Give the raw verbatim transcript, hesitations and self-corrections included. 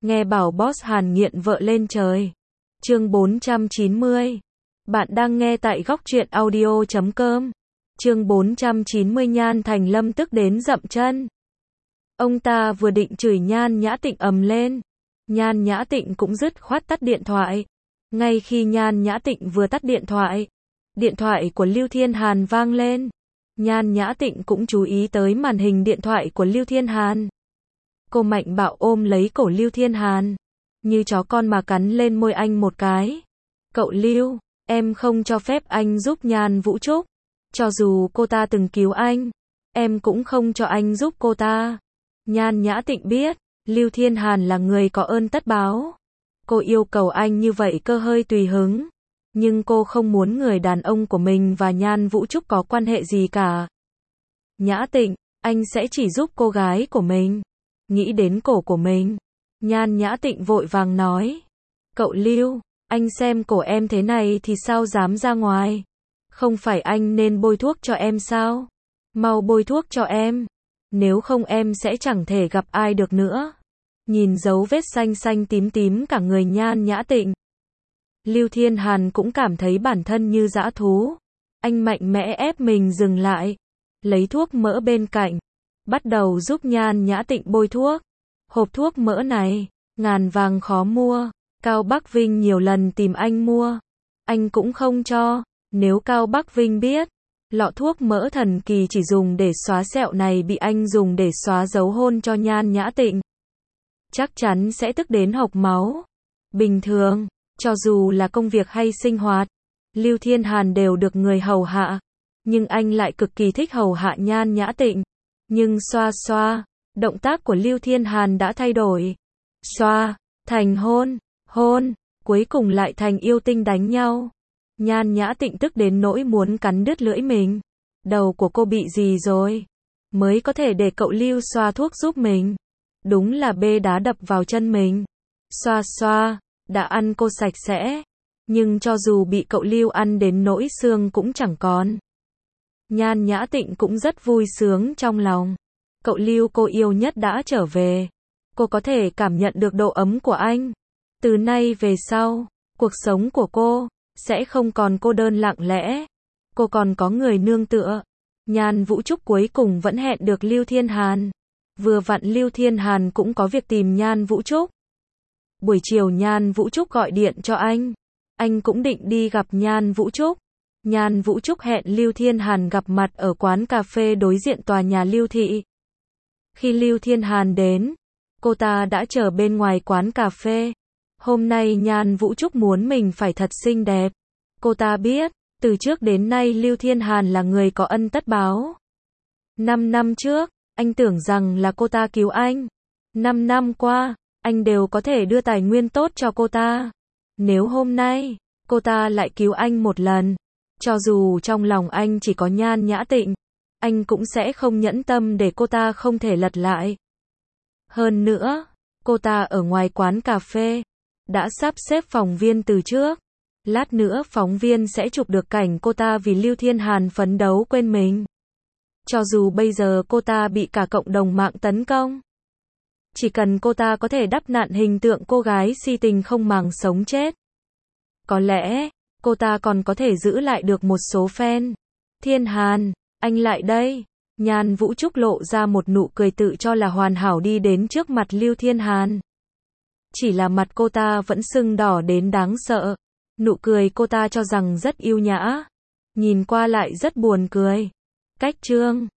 Nghe bảo boss Hàn nghiện vợ lên trời. Chương bốn trăm chín mươi. Bạn đang nghe tại góc truyện audio chấm com. Chương bốn trăm chín mươi. Nhan Thành Lâm tức đến dậm chân. Ông ta vừa định chửi Nhan Nhã Tịnh ầm lên. Nhan Nhã Tịnh cũng dứt khoát tắt điện thoại. Ngay khi Nhan Nhã Tịnh vừa tắt điện thoại, điện thoại của Lưu Thiên Hàn vang lên. Nhan Nhã Tịnh cũng chú ý tới màn hình điện thoại của Lưu Thiên Hàn. Cô mạnh bạo ôm lấy cổ Lưu Thiên Hàn, như chó con mà cắn lên môi anh một cái. Cậu Lưu, em không cho phép anh giúp Nhan Vũ Trúc. Cho dù cô ta từng cứu anh, em cũng không cho anh giúp cô ta. Nhan Nhã Tịnh biết, Lưu Thiên Hàn là người có ơn tất báo. Cô yêu cầu anh như vậy cơ hơi tùy hứng. Nhưng cô không muốn người đàn ông của mình và Nhan Vũ Trúc có quan hệ gì cả. Nhã Tịnh, anh sẽ chỉ giúp cô gái của mình. Nghĩ đến cổ của mình, Nhan Nhã Tịnh vội vàng nói. Cậu Lưu, anh xem cổ em thế này thì sao dám ra ngoài. Không phải anh nên bôi thuốc cho em sao? Mau bôi thuốc cho em. Nếu không em sẽ chẳng thể gặp ai được nữa. Nhìn dấu vết xanh xanh tím tím cả người Nhan Nhã Tịnh, Lưu Thiên Hàn cũng cảm thấy bản thân như dã thú. Anh mạnh mẽ ép mình dừng lại, lấy thuốc mỡ bên cạnh, bắt đầu giúp Nhan Nhã Tịnh bôi thuốc. Hộp thuốc mỡ này, ngàn vàng khó mua. Cao Bắc Vinh nhiều lần tìm anh mua, anh cũng không cho. Nếu Cao Bắc Vinh biết, lọ thuốc mỡ thần kỳ chỉ dùng để xóa sẹo này bị anh dùng để xóa dấu hôn cho Nhan Nhã Tịnh, chắc chắn sẽ tức đến hộc máu. Bình thường, cho dù là công việc hay sinh hoạt, Lưu Thiên Hàn đều được người hầu hạ. Nhưng anh lại cực kỳ thích hầu hạ Nhan Nhã Tịnh. Nhưng xoa xoa, động tác của Lưu Thiên Hàn đã thay đổi. Xoa, thành hôn, hôn, cuối cùng lại thành yêu tinh đánh nhau. Nhan Nhã Tịnh tức đến nỗi muốn cắn đứt lưỡi mình. Đầu của cô bị gì rồi? Mới có thể để cậu Lưu xoa thuốc giúp mình. Đúng là bê đá đập vào chân mình. Xoa xoa, đã ăn cô sạch sẽ. Nhưng cho dù bị cậu Lưu ăn đến nỗi xương cũng chẳng còn. Nhan Nhã Tịnh cũng rất vui sướng trong lòng. Cậu Lưu cô yêu nhất đã trở về. Cô có thể cảm nhận được độ ấm của anh. Từ nay về sau, cuộc sống của cô sẽ không còn cô đơn lặng lẽ. Cô còn có người nương tựa. Nhan Vũ Trúc cuối cùng vẫn hẹn được Lưu Thiên Hàn. Vừa vặn Lưu Thiên Hàn cũng có việc tìm Nhan Vũ Trúc. Buổi chiều Nhan Vũ Trúc gọi điện cho anh. Anh cũng định đi gặp Nhan Vũ Trúc. Nhan Vũ Trúc hẹn Lưu Thiên Hàn gặp mặt ở quán cà phê đối diện tòa nhà Lưu Thị. Khi Lưu Thiên Hàn đến, cô ta đã chờ bên ngoài quán cà phê. Hôm nay Nhan Vũ Trúc muốn mình phải thật xinh đẹp. Cô ta biết, từ trước đến nay Lưu Thiên Hàn là người có ân tất báo. Năm năm trước, anh tưởng rằng là cô ta cứu anh. Năm năm qua, anh đều có thể đưa tài nguyên tốt cho cô ta. Nếu hôm nay, cô ta lại cứu anh một lần, cho dù trong lòng anh chỉ có Nhan Nhã Tịnh, anh cũng sẽ không nhẫn tâm để cô ta không thể lật lại. Hơn nữa, cô ta ở ngoài quán cà phê, đã sắp xếp phóng viên từ trước. Lát nữa phóng viên sẽ chụp được cảnh cô ta vì Lưu Thiên Hàn phấn đấu quên mình. Cho dù bây giờ cô ta bị cả cộng đồng mạng tấn công, chỉ cần cô ta có thể đắp nặn hình tượng cô gái si tình không màng sống chết, có lẽ cô ta còn có thể giữ lại được một số fan. Thiên Hàn, anh lại đây. Nhan Vũ Trúc lộ ra một nụ cười tự cho là hoàn hảo đi đến trước mặt Lưu Thiên Hàn. Chỉ là mặt cô ta vẫn sưng đỏ đến đáng sợ. Nụ cười cô ta cho rằng rất yêu nhã, nhìn qua lại rất buồn cười. Cách trương,